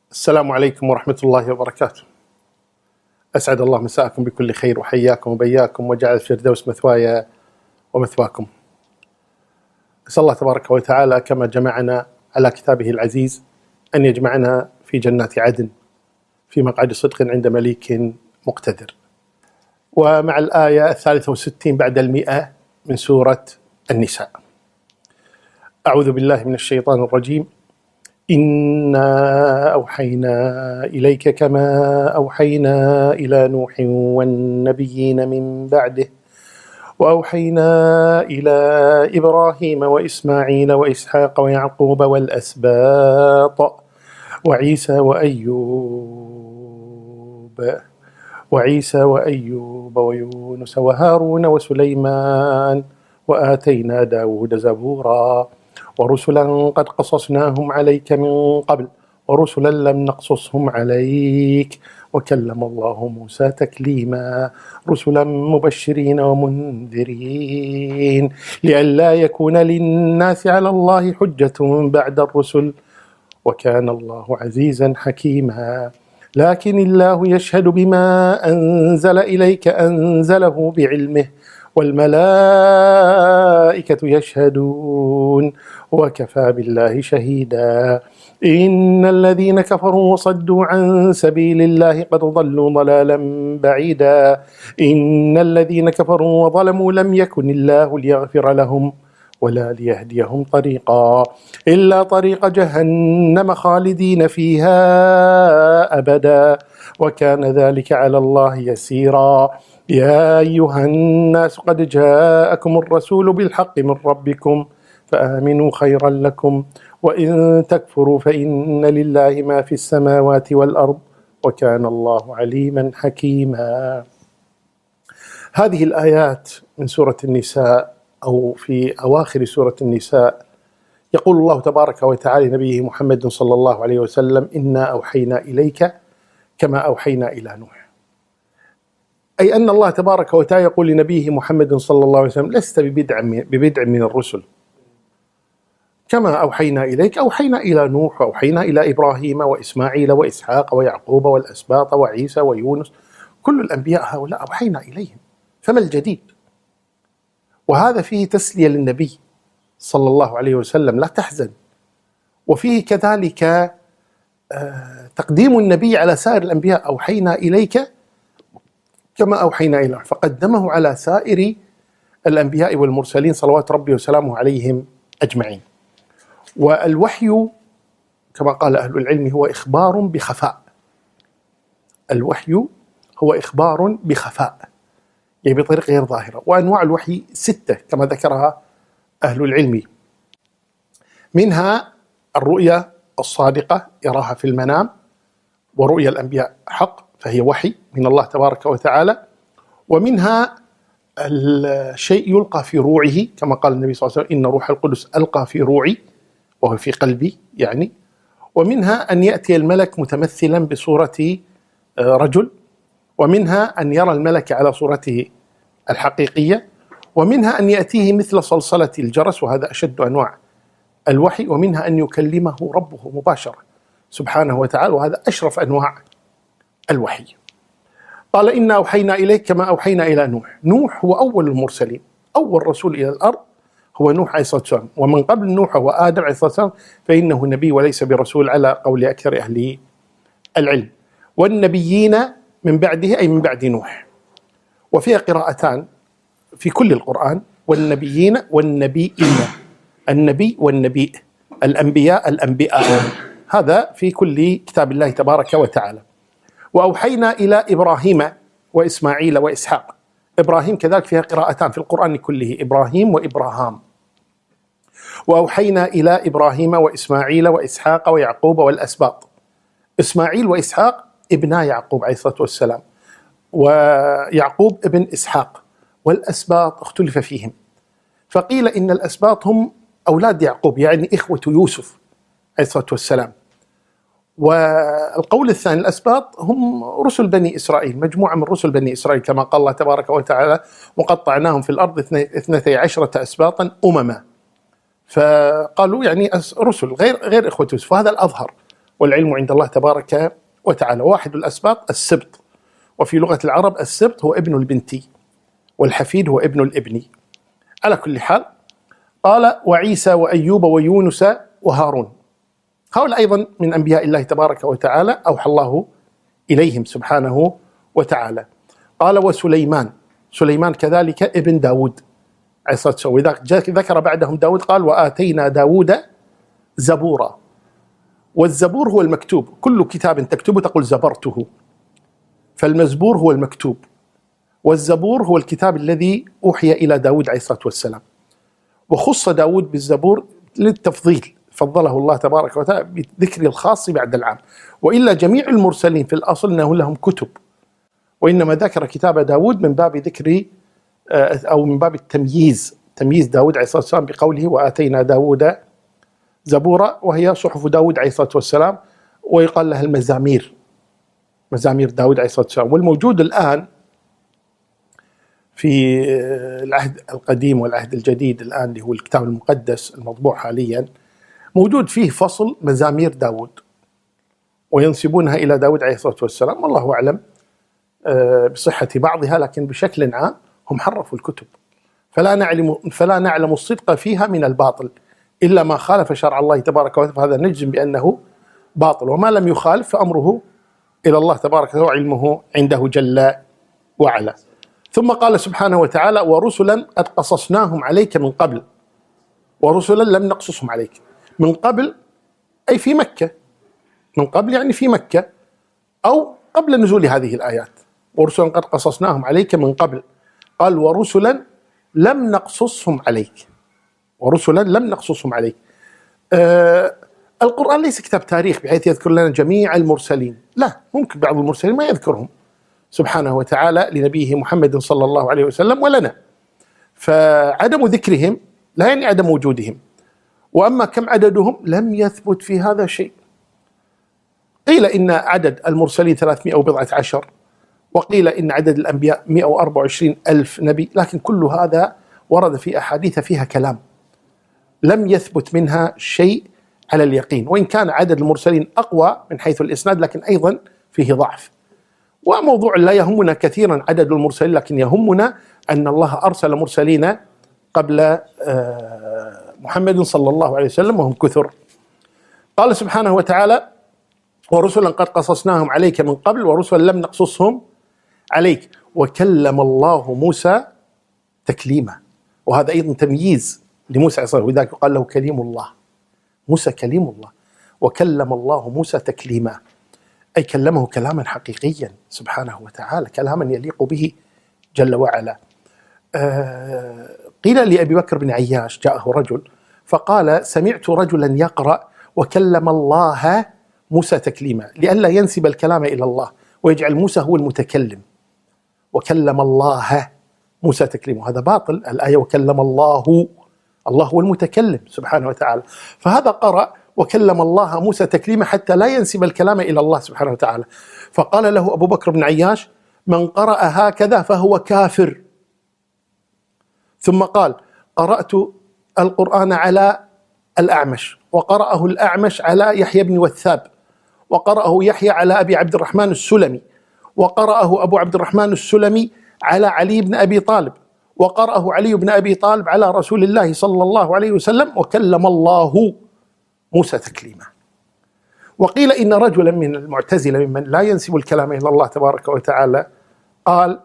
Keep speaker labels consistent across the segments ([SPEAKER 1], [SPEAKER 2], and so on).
[SPEAKER 1] السلام عليكم ورحمة الله وبركاته. أسعد الله مساءكم بكل خير وحياكم وبياكم وجعل الفردوس مثواي ومثواكم. أسأل الله تبارك وتعالى كما جمعنا على كتابه العزيز أن يجمعنا في جنات عدن في مقعد صدق عند مليك مقتدر. ومع الآية 63 بعد 100 من سورة النساء. أعوذ بالله من الشيطان الرجيم. إنا أوحينا إليك كما أوحينا إلى نوح والنبيين من بعده وأوحينا إلى إبراهيم وإسماعيل وإسحاق ويعقوب والأسباط وعيسى وأيوب ويونس وهارون وسليمان وآتينا داود زبورا ورسلا قد قصصناهم عليك من قبل ورسلا لم نقصصهم عليك وكلم الله موسى تكليما رسلا مبشرين ومنذرين لئلا يكون للناس على الله حجة بعد الرسل وكان الله عزيزا حكيما. لكن الله يشهد بما أنزل إليك أنزله بعلمه والملائكة يشهدون وكفى بالله شهيدا. إن الذين كفروا وصدوا عن سبيل الله قد ضلوا ضلالا بعيدا. إن الذين كفروا وظلموا لم يكن الله ليغفر لهم ولا ليهديهم طريقا إلا طريق جهنم خالدين فيها أبدا وكان ذلك على الله يسيرا. يا أيها الناس قد جاءكم الرسول بالحق من ربكم فآمنوا خيرا لكم وإن تكفروا فإن لله ما في السماوات والأرض وكان الله عليما حكيما. هذه الآيات من سورة النساء أو في أواخر سورة النساء يقول الله تبارك وتعالى لنبيه محمد صلى الله عليه وسلم: إنا أوحينا إليك كما أوحينا إلى نوح. أي أن الله تبارك وتعالى يقول لنبيه محمد صلى الله عليه وسلم: لست ببدع من الرسل، كما أوحينا إليك أوحينا إلى نوح وأوحينا إلى إبراهيم وإسماعيل وإسحاق ويعقوب والأسباط وعيسى ويونس، كل الأنبياء هؤلاء أوحينا إليهم، فما الجديد؟ وهذا فيه تسلية للنبي صلى الله عليه وسلم، لا تحزن. وفيه كذلك تقديم النبي على سائر الأنبياء: أوحينا إليك كما أوحينا إليه، فقدمه على سائر الأنبياء والمرسلين صلوات ربي وسلامه عليهم أجمعين. والوحي كما قال أهل العلم هو إخبار بخفاء. الوحي هو إخبار بخفاء، يعني بطريقة غير ظاهرة. وأنواع الوحي 6 كما ذكرها أهل العلم، منها الرؤيا الصادقة يراها في المنام، ورؤيا الأنبياء حق فهي وحي من الله تبارك وتعالى. ومنها الشيء يلقى في روعه كما قال النبي صلى الله عليه وسلم: إن روح القدس ألقى في روعي، وهو في قلبي يعني. ومنها أن يأتي الملك متمثلا بصورة رجل، ومنها أن يرى الملك على صورته الحقيقية، ومنها أن يأتيه مثل صلصلة الجرس وهذا أشد أنواع الوحي، ومنها أن يكلمه ربه مباشرة سبحانه وتعالى وهذا أشرف أنواع الوحي. قال: إنا أوحينا إليك كما أوحينا إلى نوح. نوح هو أول المرسلين، أول رسول إلى الأرض هو نوح عليه الصلاة والسلام، ومن قبل نوح هو آدم عليه الصلاة والسلام، فإنه نبي وليس برسول على قول أكثر أهل العلم. والنبيين من بعده أي من بعد نوح. وفيها قراءتان في كل القرآن: والنبيين والنبيين، النبي والنبي، الأنبياء الأنبياء، هذا في كل كتاب الله تبارك وتعالى. وأوحينا إلى إبراهيم وإسماعيل وإسحاق. إبراهيم كذلك فيها قراءتان في القرآن كله: إبراهيم وإبراهام. وأوحينا إلى إبراهيم وإسماعيل وإسحاق ويعقوب والأسباط. إسماعيل وإسحاق ابنا يعقوب عليه الصلاة والسلام، ويعقوب ابن إسحاق. والأسباط اختلف فيهم، فقيل إن الأسباط هم أولاد يعقوب يعني إخوة يوسف عليه الصلاة والسلام. والقول الثاني الأسباط هم رسل بني إسرائيل، مجموعة من رسل بني إسرائيل كما قال الله تبارك وتعالى: وقطعناهم في الأرض 12 أسباطا أمما. فقالوا يعني رسل غير إخوة يوسف، وهذا الأظهر والعلم عند الله تبارك وتعالى. واحد الأسباط السبط، وفي لغة العرب السبط هو ابن البنت، والحفيد هو ابن الابن. على كل حال، قال وعيسى وأيوب ويونس وهارون، هؤلاء أيضا من أنبياء الله تبارك وتعالى أوحى الله إليهم سبحانه وتعالى. قال وسليمان، سليمان كذلك ابن داود عليه الصلاة والسلام. وإذا ذكر بعدهم داود قال وآتينا داود زبورا. والزبور هو المكتوب، كل كتاب تكتبه تقول زبرته، فالمزبور هو المكتوب، والزبور هو الكتاب الذي أوحي إلى داود عليه الصلاة والسلام. وخص داود بالزبور للتفضيل، فضله الله تبارك وتعالى بذكر الخاص بعد العام، وإلا جميع المرسلين في الأصل أنه لهم كتب، وإنما ذكر كتاب داود من باب ذكر أو من باب التمييز، تمييز داود عليه الصلاة والسلام بقوله وآتينا داود زبورا، وهي صحف داود عليه الصلاة والسلام، ويقال لها المزامير، مزامير داود عليه الصلاة والسلام. والموجود الآن في العهد القديم والعهد الجديد الآن اللي هو الكتاب المقدس المطبوع حاليا، موجود فيه فصل مزامير داود، وينسبونها إلى داود عليه الصلاة والسلام، والله أعلم بصحة بعضها، لكن بشكل عام هم حرفوا الكتب، فلا نعلم الصدق فيها من الباطل، إلا ما خالف شرع الله تبارك وتعالى، فهذا نجزم بأنه باطل، وما لم يخالف فأمره إلى الله تبارك وتعالى وعلمه عنده جل وعلا. ثم قال سبحانه وتعالى ورسلا قد قصصناهم عليك من قبل، ورسلا لم نقصصهم عليك. من قبل أي في مكة، من قبل يعني في مكة أو قبل نزول هذه الآيات. ورسلا قد قصصناهم عليك من قبل، قال ورسلا لم نقصصهم عليك، ورسلا لم نقصصهم عليك. القرآن ليس كتاب تاريخ بحيث يذكر لنا جميع المرسلين، لا، ممكن بعض المرسلين ما يذكرهم سبحانه وتعالى لنبيه محمد صلى الله عليه وسلم ولنا، فعدم ذكرهم لا يعني عدم وجودهم. وأما كم عددهم لم يثبت في هذا شيء، قيل إن عدد المرسلين 300 وبضعة عشر، وقيل إن عدد الأنبياء 124 ألف نبي، لكن كل هذا ورد في أحاديث فيها كلام لم يثبت منها شيء على اليقين، وإن كان عدد المرسلين أقوى من حيث الإسناد لكن أيضا فيه ضعف. وموضوع لا يهمنا كثيرا عدد المرسلين، لكن يهمنا أن الله أرسل مرسلين قبل محمد صلى الله عليه وسلم وهم كثر. قال سبحانه وتعالى ورسلا قد قصصناهم عليك من قبل ورسلا لم نقصصهم عليك وكلم الله موسى تكليما. وهذا أيضا تمييز لموسى عليه الصلاة والسلام، وذلك قال له كليم الله، موسى كليم الله. وكلم الله موسى تكليما أي كلمه كلاما حقيقيا سبحانه وتعالى، كلاما يليق به جل وعلا. قيل لأبي بكر بن عياش جاءه رجل فقال سمعت رجلا يقرأ وكلم الله موسى تكليما، لئلا ينسب الكلام إلى الله ويجعل موسى هو المتكلم، وكلم الله موسى تكليما، هذا باطل. الآية وكلم الله، الله هو المتكلم سبحانه وتعالى، فهذا قرأ وكلم الله موسى تكليما حتى لا ينسب الكلام إلى الله سبحانه وتعالى. فقال له أبو بكر بن عياش من قرأ هكذا فهو كافر. ثم قال قرأت القرآن على الأعمش، وقرأه الأعمش على يحيى بن وثاب، وقرأه يحيى على أبي عبد الرحمن السلمي، وقرأه أبو عبد الرحمن السلمي على علي بن أبي طالب، وقرأه علي بن أبي طالب على رسول الله صلى الله عليه وسلم، وكلم الله موسى تكليما. وقيل إن رجلا من المعتزلة ممن لا ينسب الكلام إلى الله تبارك وتعالى قال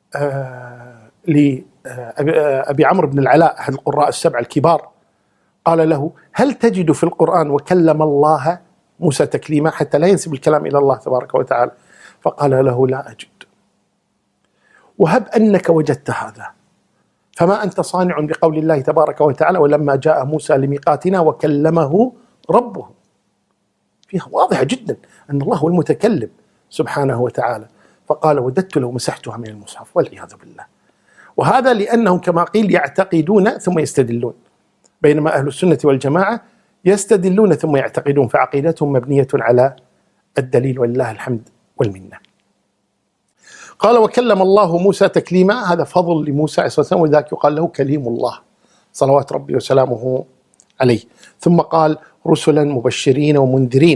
[SPEAKER 1] لأبي عمرو بن العلاء أحد القراء السبع الكبار، قال له هل تجد في القرآن وكلم الله موسى تكليما حتى لا ينسب الكلام إلى الله تبارك وتعالى؟ فقال له لا أجد. وهب أنك وجدت هذا فما أنت صانع بقول الله تبارك وتعالى ولما جاء موسى لميقاتنا وكلمه ربه، فيها واضحة جدا أن الله هو المتكلم سبحانه وتعالى. فقال وددت لو مسحتها من المصحف، والعياذ بالله. وهذا لأنهم كما قيل يعتقدون ثم يستدلون، بينما أهل السنة والجماعة يستدلون ثم يعتقدون، فعقيدتهم مبنية على الدليل ولله الحمد والمنة. قال وكلم الله موسى تكليما، هذا فضل لموسى عليه الصلاة والسلام، ولذلك يقال له كليم الله صلوات ربي وسلامه عليه. ثم قال رسلا مبشرين ومنذرين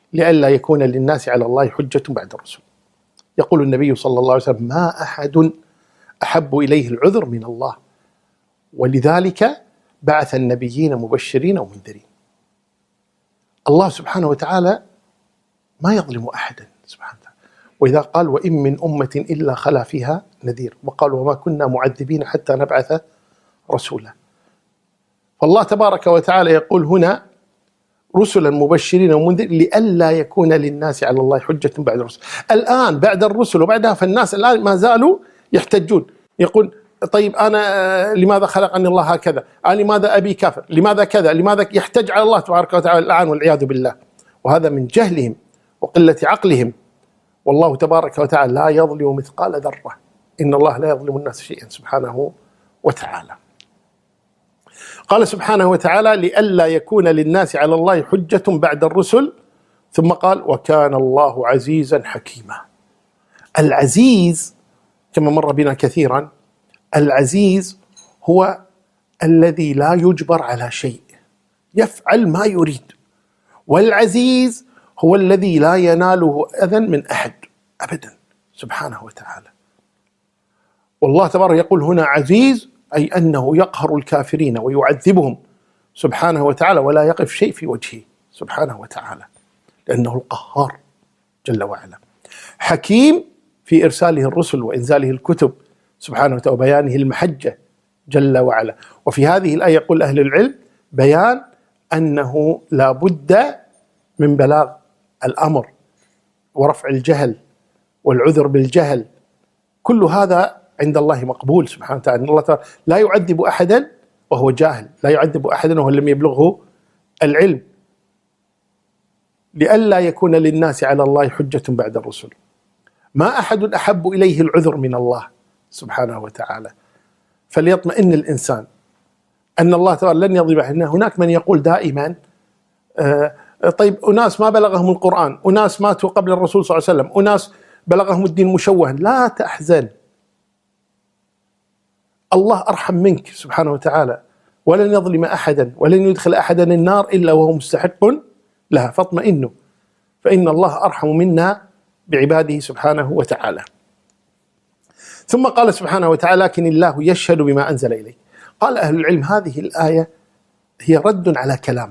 [SPEAKER 1] لئلا يكون للناس على الله حجة بعد الرسل. يقول النبي صلى الله عليه وسلم: ما أحد أحب إليه العذر من الله، ولذلك بعث النبيين مبشرين ومنذرين. الله سبحانه وتعالى ما يظلم أحدا سبحانه وتعالى، وإذا قال: وإن من أمة إلا خلا فيها نذير، وقال: وما كنا معذبين حتى نبعث رسولا. فالله تبارك وتعالى يقول هنا: رسلا مبشرين ومنذرين لئلا يكون للناس على الله حجة بعد الرسل. الآن بعد الرسل وبعدها فالناس الآن ما زالوا يحتجون، يقول: طيب أنا لماذا خلقني الله هكذا؟ أنا لماذا أبي كافر؟ لماذا كذا؟ لماذا؟ يحتج على الله تبارك وتعالى الآن والعياذ بالله، وهذا من جهلهم وقلة عقلهم. والله تبارك وتعالى لا يظلم مثقال ذرة، إن الله لا يظلم الناس شيئا سبحانه وتعالى. قال سبحانه وتعالى: لئلا يكون للناس على الله حجة بعد الرسل، ثم قال: وكان الله عزيزا حكيما. العزيز كما مر بنا كثيرا، العزيز هو الذي لا يجبر على شيء، يفعل ما يريد. والعزيز هو الذي لا يناله أذى من أحد أبدا سبحانه وتعالى. والله تبارك يقول هنا عزيز، أي أنه يقهر الكافرين ويعذبهم سبحانه وتعالى، ولا يقف شيء في وجهه سبحانه وتعالى، لأنه القهار جل وعلا. حكيم في إرساله الرسل وإنزاله الكتب سبحانه وتعالى، وبيانه المحجة جل وعلا. وفي هذه الآية يقول أهل العلم بيان أنه لا بد من بلاغ الأمر ورفع الجهل والعذر بالجهل، كل هذا عند الله مقبول سبحانه وتعالى. الله تعالى لا يعذب أحدا وهو جاهل، لا يعذب أحدا وهو لم يبلغه العلم، لئلا يكون للناس على الله حجة بعد الرسل. ما أحد أحب إليه العذر من الله سبحانه وتعالى، فليطمئن الإنسان أن الله تعالى لن يضرب. هناك من يقول دائما: طيب أناس ما بلغهم القرآن، أناس ماتوا قبل الرسول صلى الله عليه وسلم، أناس بلغهم الدين مشوها. لا تحزن، الله أرحم منك سبحانه وتعالى، ولن يظلم أحدا ولن يدخل أحدا النار إلا وهو مستحق لها، فاطمئنوا، فإن الله أرحم منا بعباده سبحانه وتعالى. ثم قال سبحانه وتعالى: لكن الله يشهد بما أنزل إليك. قال أهل العلم هذه الآية هي رد على كلام،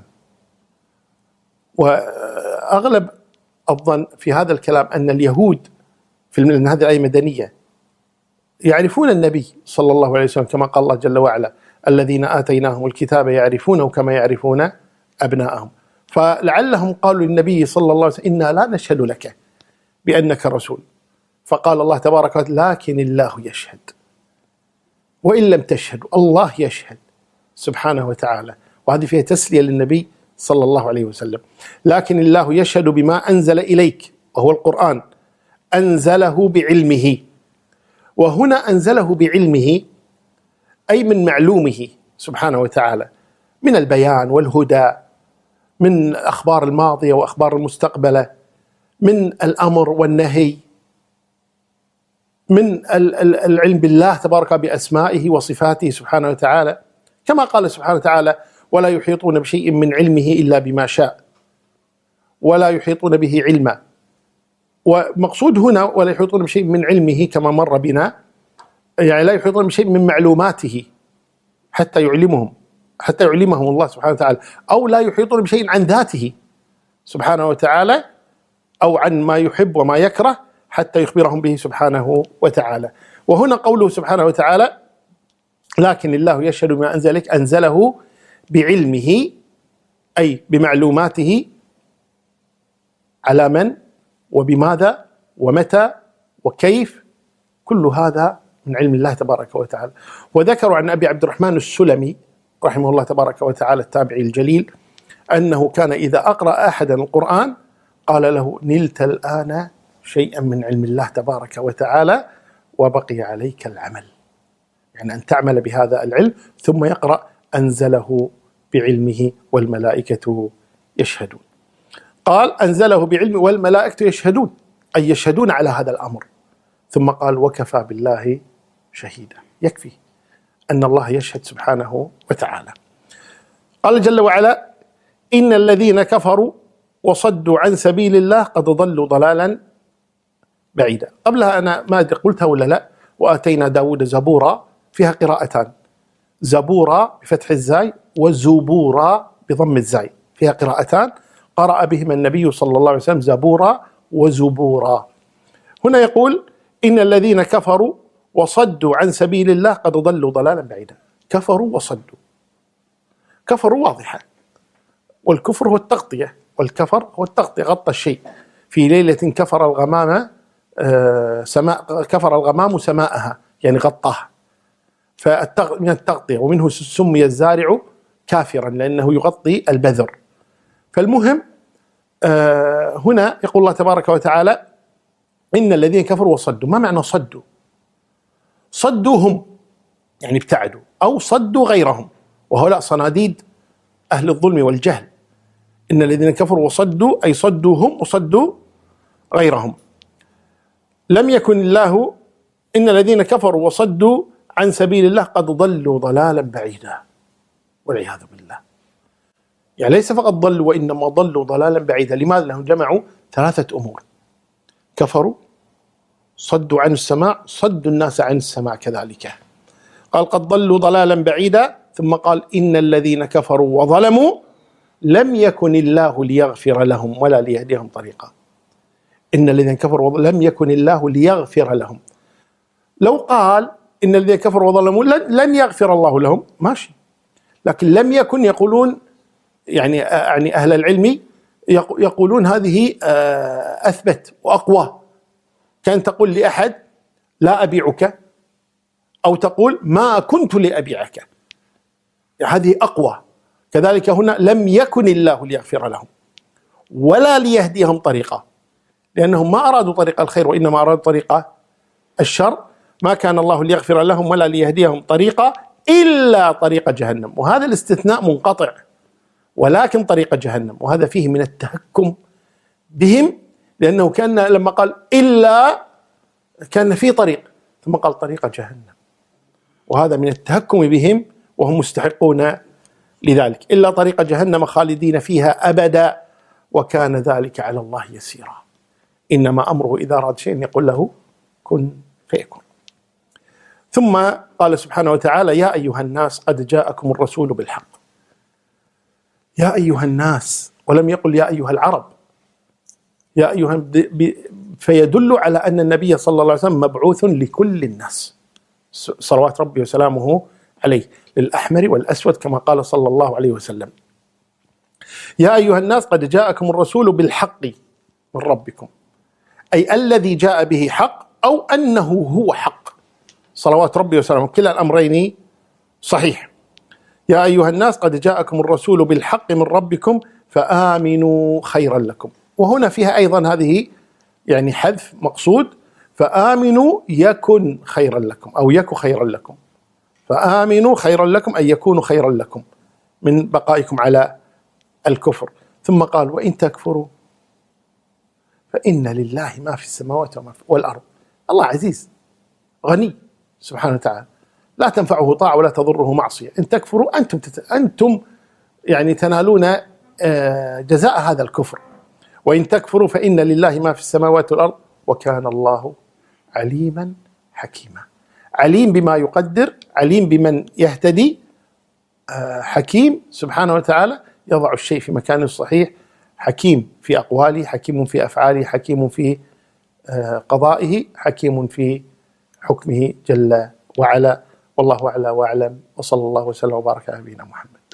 [SPEAKER 1] وأغلب الظن في هذا الكلام أن اليهود في هذه الآية مدنية يعرفون النبي صلى الله عليه وسلم، كما قال الله جل وعلا: الذين آتيناهم الكتاب يعرفونه كما يعرفون أبناءهم. فلعلهم قالوا للنبي صلى الله عليه وسلم: إنا لا نشهد لك بأنك رسول. فقال الله تبارك وتعالى: لكن الله يشهد، وإن لم تشهدوا الله يشهد سبحانه وتعالى. وهذه فيها تسلية للنبي صلى الله عليه وسلم. لكن الله يشهد بما أنزل إليك، وهو القرآن، أنزله بعلمه. وهنا أنزله بعلمه أي من معلومه سبحانه وتعالى، من البيان والهدى، من الأخبار الماضية وأخبار المستقبلة، من الأمر والنهي، من العلم بالله تبارك بأسمائه وصفاته سبحانه وتعالى، كما قال سبحانه وتعالى: ولا يحيطون بشيء من علمه إلا بما شاء، ولا يحيطون به علما. ومقصود هنا ولا يحيطون بشيء من علمه كما مر بنا، يعني لا يحيطون بشيء من معلوماته حتى يعلمهم الله سبحانه وتعالى، أو لا يحيطون بشيء عن ذاته سبحانه وتعالى، أو عن ما يحب وما يكره حتى يخبرهم به سبحانه وتعالى. وهنا قوله سبحانه وتعالى: لكن الله يشهد بما أنزلك، أنزله بعلمه أي بمعلوماته، على من وبماذا ومتى وكيف، كل هذا من علم الله تبارك وتعالى. وذكروا عن أبي عبد الرحمن السلمي رحمه الله تبارك وتعالى التابعي الجليل أنه كان إذا أقرأ أحدا القرآن قال له: نلت الآن شيئا من علم الله تبارك وتعالى وبقي عليك العمل، يعني أن تعمل بهذا العلم. ثم يقرأ: أنزله بعلمه والملائكة يشهدون. قال: أنزله بعلمه والملائكة يشهدون، أي يشهدون على هذا الأمر. ثم قال: وكفى بالله شهيدا، يكفي أن الله يشهد سبحانه وتعالى. قال جل وعلا: إن الذين كفروا وصدوا عن سبيل الله قد ضلوا ضلالا بعيدا. قبلها أنا ما أدري قلتها ولا لا، وآتينا داود زبورا، فيها قراءتان، زبورا بفتح الزاي وزبورا بضم الزاي، فيها قراءتان قرأ بهما النبي صلى الله عليه وسلم، زبورا وزبورا. هنا يقول إن الذين كفروا وصدوا عن سبيل الله قد ضلوا ضلالا بعيدا. كفروا وصدوا، كفروا واضحة، والكفر هو التغطية، والكفر هو التغطية، غطى الشيء. في ليلة كفر الغمام كفر الغمام سماءها، يعني غطاها، من التغطية، ومنه سمي الزارع كافرا لأنه يغطي البذر. فالمهم هنا يقول الله تبارك وتعالى إن الذين كفروا وصدوا. ما معنى صدوا؟ صدوا هم يعني ابتعدوا، أو صدوا غيرهم، وهؤلاء صناديد أهل الظلم والجهل. إن الذين كفروا وصدوا أي صدوا هم وصدوا غيرهم. لم يكن الله، إن الذين كفروا وصدوا عن سبيل الله قد ضلوا ضلالا بعيدا، والعياذ بالله. يعني ليس فقط ضلوا وإنما ضلوا ضلالا بعيدا. لماذا؟ لهم جمعوا ثلاثة أمور: كفروا، صدوا عن السماع، صدوا الناس عن السماع كذلك. قال قد ضلوا ضلالا بعيدا، ثم قال إن الذين كفروا وظلموا لم يكن الله ليغفر لهم ولا ليهديهم طريقا. إن الذين كفروا لم يكن الله ليغفر لهم. لو قال إن الذين كفروا وظلموا لن يغفر الله لهم ماشي، لكن لم يكن، يقولون يعني أهل العلم يقولون هذه أثبت وأقوى. كان تقول لأحد لا أبيعك، أو تقول ما كنت لأبيعك، هذه أقوى. كذلك هنا لم يكن الله ليغفر لهم ولا ليهديهم طريقا، لأنهم ما أرادوا طريق الخير وإنما أرادوا طريق الشر. ما كان الله ليغفر لهم ولا ليهديهم طريقا إلا طريق جهنم. وهذا الاستثناء منقطع، ولكن طريق جهنم، وهذا فيه من التهكم بهم، لأنه كان لما قال إلا كان في طريق، ثم قال طريق جهنم، وهذا من التهكم بهم، وهم مستحقون لذلك. إلا طريق جهنم خالدين فيها أبدا وكان ذلك على الله يسيرا. إنما أمره إذا أراد شيء يقول له كن فيكون. ثم قال سبحانه وتعالى يا أيها الناس قد جاءكم الرسول بالحق. يا أيها الناس، ولم يقل يا أيها العرب، يا أيها، فيدل على أن النبي صلى الله عليه وسلم مبعوث لكل الناس صلوات ربي وسلامه عليه، للأحمر والأسود كما قال صلى الله عليه وسلم. يا أيها الناس قد جاءكم الرسول بالحق من ربكم، أي الذي جاء به حق أو أنه هو حق صلوات ربي وسلامه، كلا الأمرين صحيح. يا أيها الناس قد جاءكم الرسول بالحق من ربكم فآمنوا خيرا لكم. وهنا فيها أيضا هذه يعني حذف مقصود، فآمنوا يكن خيرا لكم أو يك خيرا لكم. فآمنوا خيرا لكم أي يكون خيرا لكم من بقائكم على الكفر. ثم قال وإن تكفروا فإن لله ما في السماوات وما في والأرض. الله عزيز غني سبحانه وتعالى، لا تنفعه طاعة ولا تضره معصية. إن تكفروا أنتم يعني تنالون جزاء هذا الكفر. وإن تكفروا فإن لله ما في السماوات والأرض وكان الله عليما حكيما. عليم بما يقدر، عليم بمن يهتدي، حكيم سبحانه وتعالى يضع الشيء في مكانه الصحيح، حكيم في أقواله، حكيم في أفعاله، حكيم في قضائه، حكيم في حكمه جل وعلا. والله أعلى وأعلم، وصلى الله وسلم وبارك على نبينا محمد.